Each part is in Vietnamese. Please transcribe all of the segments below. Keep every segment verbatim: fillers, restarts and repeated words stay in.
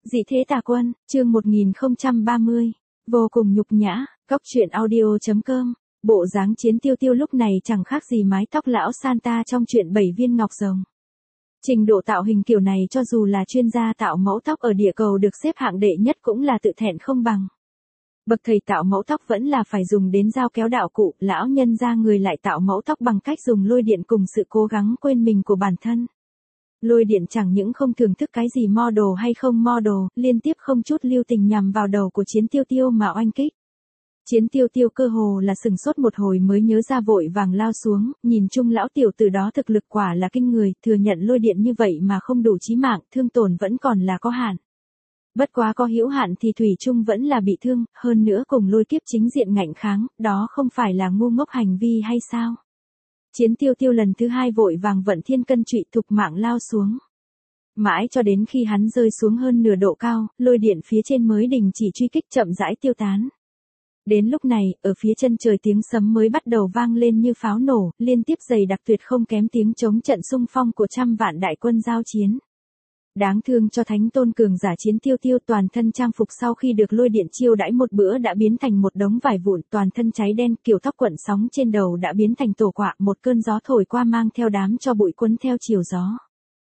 Dị thế tà quân, chương một nghìn không trăm ba mươi. Vô cùng nhục nhã, góc truyện audio chấm com. Bộ dáng Chiến Tiêu Tiêu lúc này chẳng khác gì mái tóc lão Santa trong truyện Bảy viên ngọc rồng. Trình độ tạo hình kiểu này cho dù là chuyên gia tạo mẫu tóc ở địa cầu được xếp hạng đệ nhất cũng là tự thẹn không bằng. Bậc thầy tạo mẫu tóc vẫn là phải dùng đến dao kéo đạo cụ, lão nhân ra người lại tạo mẫu tóc bằng cách dùng lôi điện cùng sự cố gắng quên mình của bản thân. Lôi điện chẳng những không thưởng thức cái gì model hay không model, liên tiếp không chút lưu tình nhằm vào đầu của Chiến Tiêu Tiêu mà oanh kích. Chiến Tiêu Tiêu cơ hồ là sừng sốt một hồi mới nhớ ra vội vàng lao xuống, nhìn chung lão tiểu tử đó thực lực quả là kinh người, thừa nhận lôi điện như vậy mà không đủ chí mạng, thương tổn vẫn còn là có hạn. Bất quá có hữu hạn thì thủy chung vẫn là bị thương, hơn nữa cùng lôi kiếp chính diện ngạnh kháng, đó không phải là ngu ngốc hành vi hay sao? Chiến Tiêu Tiêu lần thứ hai vội vàng vận thiên cân trụy thục mạng lao xuống. Mãi cho đến khi hắn rơi xuống hơn nửa độ cao, lôi điện phía trên mới đình chỉ truy kích chậm rãi tiêu tán. Đến lúc này, ở phía chân trời tiếng sấm mới bắt đầu vang lên như pháo nổ, liên tiếp dày đặc tuyệt không kém tiếng chống trận xung phong của trăm vạn đại quân giao chiến. Đáng thương cho thánh tôn cường giả Chiến Tiêu Tiêu, toàn thân trang phục sau khi được lôi điện chiêu đãi một bữa đã biến thành một đống vải vụn, toàn thân cháy đen, kiểu tóc quận sóng trên đầu đã biến thành tổ quạ, một cơn gió thổi qua mang theo đám cho bụi cuốn theo chiều gió.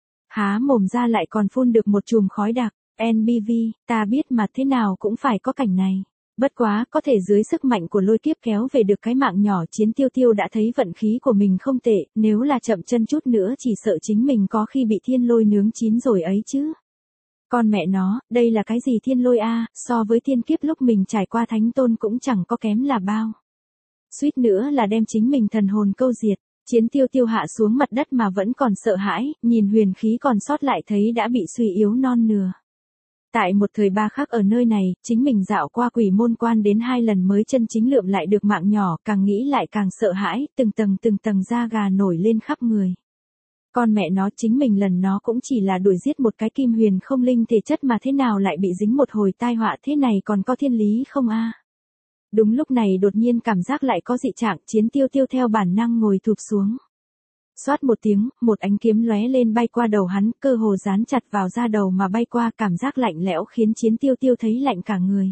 Há mồm ra lại còn phun được một chùm khói đặc, en bê vê, ta biết mà thế nào cũng phải có cảnh này. Bất quá, có thể dưới sức mạnh của lôi kiếp kéo về được cái mạng nhỏ, Chiến Tiêu Tiêu đã thấy vận khí của mình không tệ, nếu là chậm chân chút nữa chỉ sợ chính mình có khi bị thiên lôi nướng chín rồi ấy chứ. Con mẹ nó, đây là cái gì thiên lôi a, so với thiên kiếp lúc mình trải qua thánh tôn cũng chẳng có kém là bao. Suýt nữa là đem chính mình thần hồn câu diệt. Chiến Tiêu Tiêu hạ xuống mặt đất mà vẫn còn sợ hãi, nhìn huyền khí còn sót lại thấy đã bị suy yếu non nửa. Tại một thời ba khắc ở nơi này, chính mình dạo qua quỷ môn quan đến hai lần mới chân chính lượm lại được mạng nhỏ, càng nghĩ lại càng sợ hãi, từng tầng từng tầng da gà nổi lên khắp người. Con mẹ nó, chính mình lần nó cũng chỉ là đuổi giết một cái kim huyền không linh thể chất mà thế nào lại bị dính một hồi tai họa thế này, còn có thiên lý không a? Đúng lúc này đột nhiên cảm giác lại có dị trạng, Chiến Tiêu Tiêu theo bản năng ngồi thụp xuống. Xoát một tiếng, một ánh kiếm lóe lên bay qua đầu hắn, cơ hồ dán chặt vào da đầu mà bay qua, cảm giác lạnh lẽo khiến Chiến Tiêu Tiêu thấy lạnh cả người.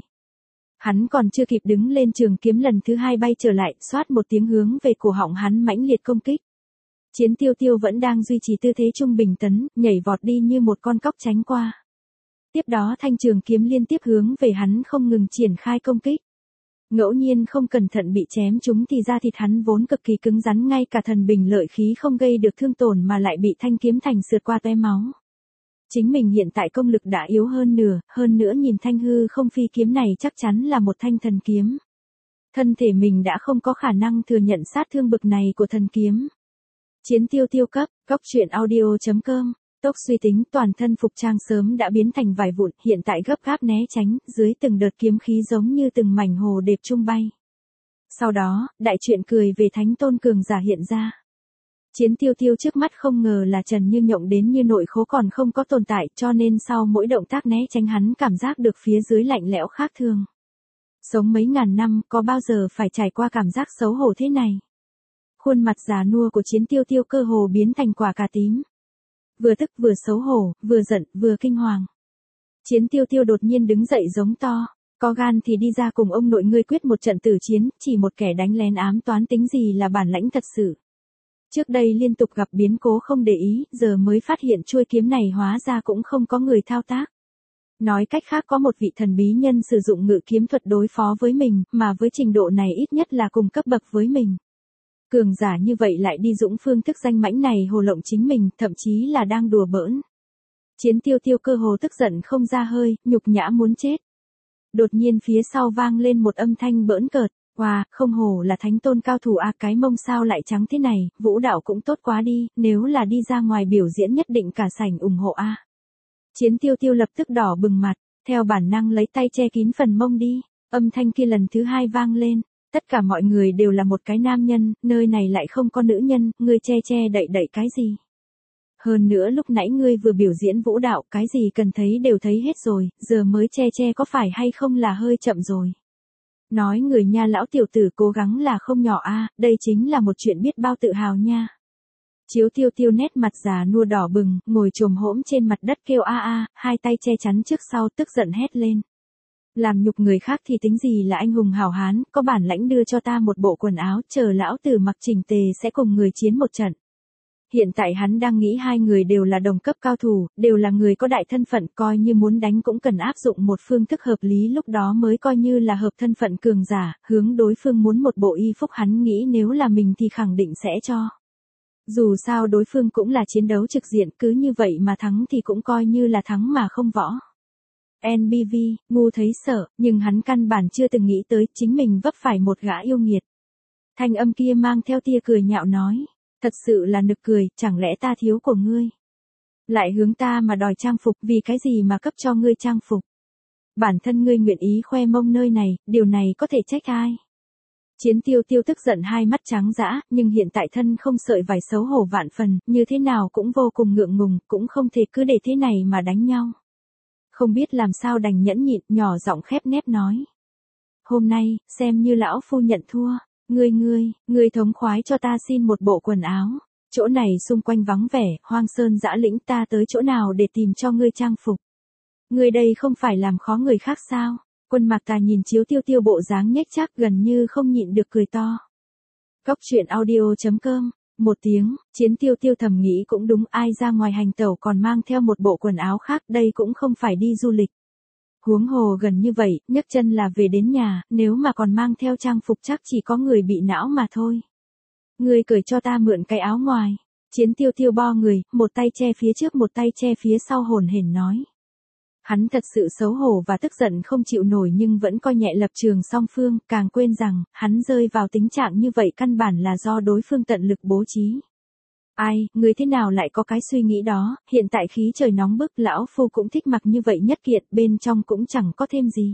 Hắn còn chưa kịp đứng lên, trường kiếm lần thứ hai bay trở lại, xoát một tiếng hướng về cổ họng hắn mãnh liệt công kích. Chiến Tiêu Tiêu vẫn đang duy trì tư thế trung bình tấn, nhảy vọt đi như một con cóc tránh qua. Tiếp đó thanh trường kiếm liên tiếp hướng về hắn không ngừng triển khai công kích. Ngẫu nhiên không cẩn thận bị chém trúng thì da thịt hắn vốn cực kỳ cứng rắn, ngay cả thần bình lợi khí không gây được thương tổn mà lại bị thanh kiếm thành sượt qua tóe máu. Chính mình hiện tại công lực đã yếu hơn nửa, hơn nữa nhìn thanh hư không phi kiếm này chắc chắn là một thanh thần kiếm. Thân thể mình đã không có khả năng thừa nhận sát thương bực này của thần kiếm. Chiến Tiêu Tiêu cấp, góc truyện audio chấm com. Tốc suy tính, toàn thân phục trang sớm đã biến thành vải vụn, hiện tại gấp gáp né tránh, dưới từng đợt kiếm khí giống như từng mảnh hồ điệp trung bay. Sau đó, đại chuyện cười về thánh tôn cường giả hiện ra. Chiến Tiêu Tiêu trước mắt không ngờ là Trần Như Nhộng đến như nội khố còn không có tồn tại, cho nên sau mỗi động tác né tránh hắn cảm giác được phía dưới lạnh lẽo khác thường. Sống mấy ngàn năm, có bao giờ phải trải qua cảm giác xấu hổ thế này. Khuôn mặt già nua của Chiến Tiêu Tiêu cơ hồ biến thành quả cà tím. Vừa tức vừa xấu hổ, vừa giận, vừa kinh hoàng. Chiến Tiêu Tiêu đột nhiên đứng dậy giống to, có gan thì đi ra cùng ông nội ngươi quyết một trận tử chiến, chỉ một kẻ đánh lén ám toán tính gì là bản lãnh thật sự. Trước đây liên tục gặp biến cố không để ý, giờ mới phát hiện chuôi kiếm này hóa ra cũng không có người thao tác. Nói cách khác có một vị thần bí nhân sử dụng ngự kiếm thuật đối phó với mình, mà với trình độ này ít nhất là cùng cấp bậc với mình. Cường giả như vậy lại đi dũng phương thức danh mãnh này hồ lộng chính mình, thậm chí là đang đùa bỡn. Chiến Tiêu Tiêu cơ hồ tức giận không ra hơi, nhục nhã muốn chết. Đột nhiên phía sau vang lên một âm thanh bỡn cợt, wow, không hổ là thánh tôn cao thủ a, cái mông sao lại trắng thế này, vũ đạo cũng tốt quá đi, nếu là đi ra ngoài biểu diễn nhất định cả sảnh ủng hộ a. Chiến Tiêu Tiêu lập tức đỏ bừng mặt, theo bản năng lấy tay che kín phần mông đi, âm thanh kia lần thứ hai vang lên. Tất cả mọi người đều là một cái nam nhân, nơi này lại không có nữ nhân, ngươi che che đậy đậy cái gì. Hơn nữa lúc nãy ngươi vừa biểu diễn vũ đạo, cái gì cần thấy đều thấy hết rồi, giờ mới che che có phải hay không là hơi chậm rồi. Nói người nha lão tiểu tử cố gắng là không nhỏ a, đây chính là một chuyện biết bao tự hào nha. Chiếu Tiêu Tiêu nét mặt già nua đỏ bừng, ngồi chồm hổm trên mặt đất kêu a a, hai tay che chắn trước sau tức giận hét lên. Làm nhục người khác thì tính gì là anh hùng hảo hán, có bản lãnh đưa cho ta một bộ quần áo, chờ lão tử mặc chỉnh tề sẽ cùng người chiến một trận. Hiện tại hắn đang nghĩ hai người đều là đồng cấp cao thủ, đều là người có đại thân phận, coi như muốn đánh cũng cần áp dụng một phương thức hợp lý, lúc đó mới coi như là hợp thân phận cường giả, hướng đối phương muốn một bộ y phục, hắn nghĩ nếu là mình thì khẳng định sẽ cho. Dù sao đối phương cũng là chiến đấu trực diện, cứ như vậy mà thắng thì cũng coi như là thắng mà không võ. en bê vê, ngu thấy sợ, nhưng hắn căn bản chưa từng nghĩ tới chính mình vấp phải một gã yêu nghiệt. Thanh âm kia mang theo tia cười nhạo nói. Thật sự là nực cười, chẳng lẽ ta thiếu của ngươi? Lại hướng ta mà đòi trang phục, vì cái gì mà cấp cho ngươi trang phục? Bản thân ngươi nguyện ý khoe mông nơi này, điều này có thể trách ai? Chiến Tiêu Tiêu tức giận hai mắt trắng dã, nhưng hiện tại thân không sợi vải xấu hổ vạn phần, như thế nào cũng vô cùng ngượng ngùng, cũng không thể cứ để thế này mà đánh nhau. Không biết làm sao đành nhẫn nhịn, nhỏ giọng khép nép nói. Hôm nay, xem như lão phu nhận thua. Ngươi ngươi, ngươi thống khoái cho ta xin một bộ quần áo. Chỗ này xung quanh vắng vẻ, hoang sơn dã lĩnh, ta tới chỗ nào để tìm cho ngươi trang phục? Ngươi đây không phải làm khó người khác sao? Quân Mạc Tà nhìn Chiếu Tiêu Tiêu bộ dáng nhếch nhác gần như không nhịn được cười to. Cóc truyện audio chấm com. Một tiếng, Chiến Tiêu Tiêu thầm nghĩ cũng đúng, ai ra ngoài hành tẩu còn mang theo một bộ quần áo khác, đây cũng không phải đi du lịch. Huống hồ gần như vậy, nhấc chân là về đến nhà, nếu mà còn mang theo trang phục chắc chỉ có người bị não mà thôi. Ngươi cởi cho ta mượn cái áo ngoài. Chiến Tiêu Tiêu bo người, một tay che phía trước một tay che phía sau hồn hển nói. Hắn thật sự xấu hổ và tức giận không chịu nổi nhưng vẫn coi nhẹ lập trường song phương, càng quên rằng, hắn rơi vào tình trạng như vậy căn bản là do đối phương tận lực bố trí. Ai, người thế nào lại có cái suy nghĩ đó, hiện tại khí trời nóng bức, lão phu cũng thích mặc như vậy nhất kiện, bên trong cũng chẳng có thêm gì.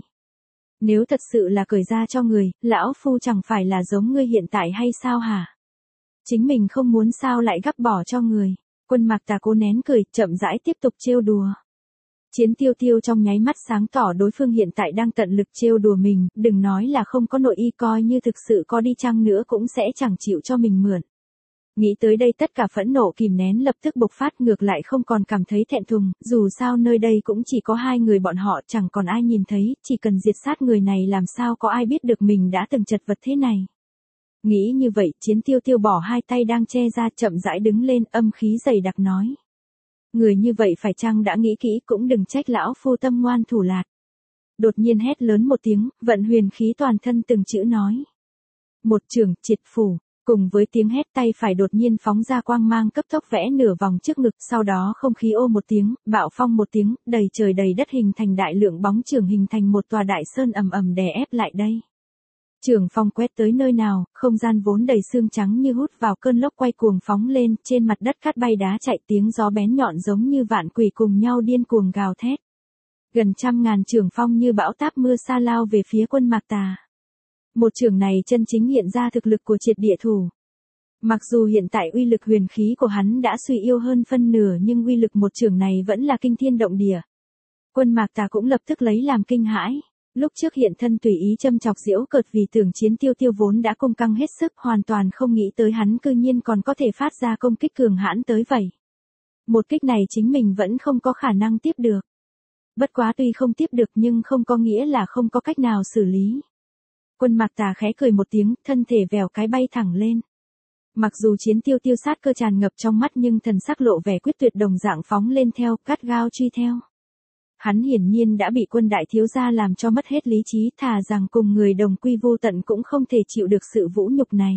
Nếu thật sự là cởi ra cho người, lão phu chẳng phải là giống ngươi hiện tại hay sao hả? Chính mình không muốn sao lại gắp bỏ cho người. Quân Mạc Tà cố nén cười, chậm rãi tiếp tục trêu đùa. Chiến Tiêu Tiêu trong nháy mắt sáng tỏ đối phương hiện tại đang tận lực trêu đùa mình, đừng nói là không có nội y, coi như thực sự có đi chăng nữa cũng sẽ chẳng chịu cho mình mượn. Nghĩ tới đây tất cả phẫn nộ kìm nén lập tức bộc phát, ngược lại không còn cảm thấy thẹn thùng, dù sao nơi đây cũng chỉ có hai người bọn họ, chẳng còn ai nhìn thấy, chỉ cần diệt sát người này làm sao có ai biết được mình đã từng chật vật thế này. Nghĩ như vậy, Chiến Tiêu Tiêu bỏ hai tay đang che ra, chậm rãi đứng lên, âm khí dày đặc nói. Người như vậy phải chăng đã nghĩ kỹ, cũng đừng trách lão phu tâm ngoan thủ lạt. Đột nhiên hét lớn một tiếng, vận huyền khí toàn thân từng chữ nói. Một trường, triệt phủ. Cùng với tiếng hét, tay phải đột nhiên phóng ra quang mang cấp tốc vẽ nửa vòng trước ngực, sau đó không khí ô một tiếng, bạo phong một tiếng, đầy trời đầy đất hình thành đại lượng bóng chưởng, hình thành một tòa đại sơn ầm ầm đè ép lại đây. Trường phong quét tới nơi nào, không gian vốn đầy sương trắng như hút vào, cơn lốc quay cuồng phóng lên, trên mặt đất cát bay đá chạy, tiếng gió bén nhọn giống như vạn quỷ cùng nhau điên cuồng gào thét. Gần trăm ngàn trường phong như bão táp mưa sa lao về phía Quân Mạc Tà. Một trường này chân chính hiện ra thực lực của triệt địa thủ. Mặc dù hiện tại uy lực huyền khí của hắn đã suy yếu hơn phân nửa nhưng uy lực một trường này vẫn là kinh thiên động địa. Quân Mạc Tà cũng lập tức lấy làm kinh hãi. Lúc trước hiện thân tùy ý châm chọc giễu cợt vì tưởng Chiến Tiêu Tiêu vốn đã công căng hết sức, hoàn toàn không nghĩ tới hắn cư nhiên còn có thể phát ra công kích cường hãn tới vậy. Một kích này chính mình vẫn không có khả năng tiếp được. Bất quá tuy không tiếp được nhưng không có nghĩa là không có cách nào xử lý. Quân Mạc Tà khẽ cười một tiếng, thân thể vèo cái bay thẳng lên. Mặc dù Chiến Tiêu Tiêu sát cơ tràn ngập trong mắt nhưng thần sắc lộ vẻ quyết tuyệt đồng dạng phóng lên theo, cắt gao truy theo. Hắn hiển nhiên đã bị Quân đại thiếu gia làm cho mất hết lý trí, thà rằng cùng người đồng quy vô tận cũng không thể chịu được sự vũ nhục này.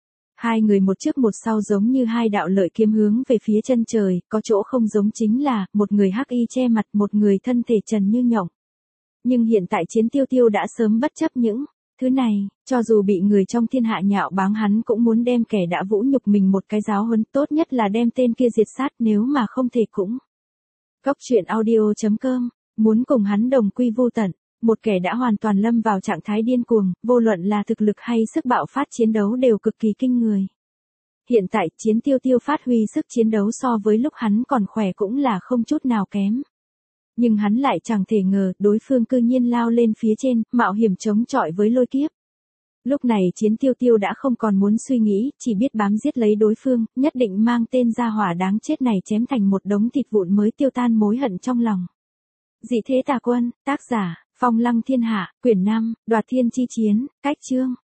Hai người một trước một sau giống như hai đạo lợi kiếm hướng về phía chân trời, có chỗ không giống chính là, một người hắc y che mặt, một người thân thể trần như nhộng. Nhưng hiện tại Chiến Tiêu Tiêu đã sớm bất chấp những thứ này, cho dù bị người trong thiên hạ nhạo báng hắn cũng muốn đem kẻ đã vũ nhục mình một cái giáo huấn, tốt nhất là đem tên kia diệt sát, nếu mà không thể cũng. Cóc truyện audio chấm com, muốn cùng hắn đồng quy vô tận, một kẻ đã hoàn toàn lâm vào trạng thái điên cuồng, vô luận là thực lực hay sức bạo phát chiến đấu đều cực kỳ kinh người. Hiện tại Chiến Tiêu Tiêu phát huy sức chiến đấu so với lúc hắn còn khỏe cũng là không chút nào kém. Nhưng hắn lại chẳng thể ngờ đối phương cư nhiên lao lên phía trên, mạo hiểm chống chọi với lôi kiếp. Lúc này Chiến Tiêu Tiêu đã không còn muốn suy nghĩ, chỉ biết bám giết lấy đối phương, nhất định mang tên gia hỏa đáng chết này chém thành một đống thịt vụn mới tiêu tan mối hận trong lòng. Dị thế tà quân, tác giả, Phong Lăng Thiên Hạ, quyển năm, Đoạt Thiên Chi Chiến, cách chương.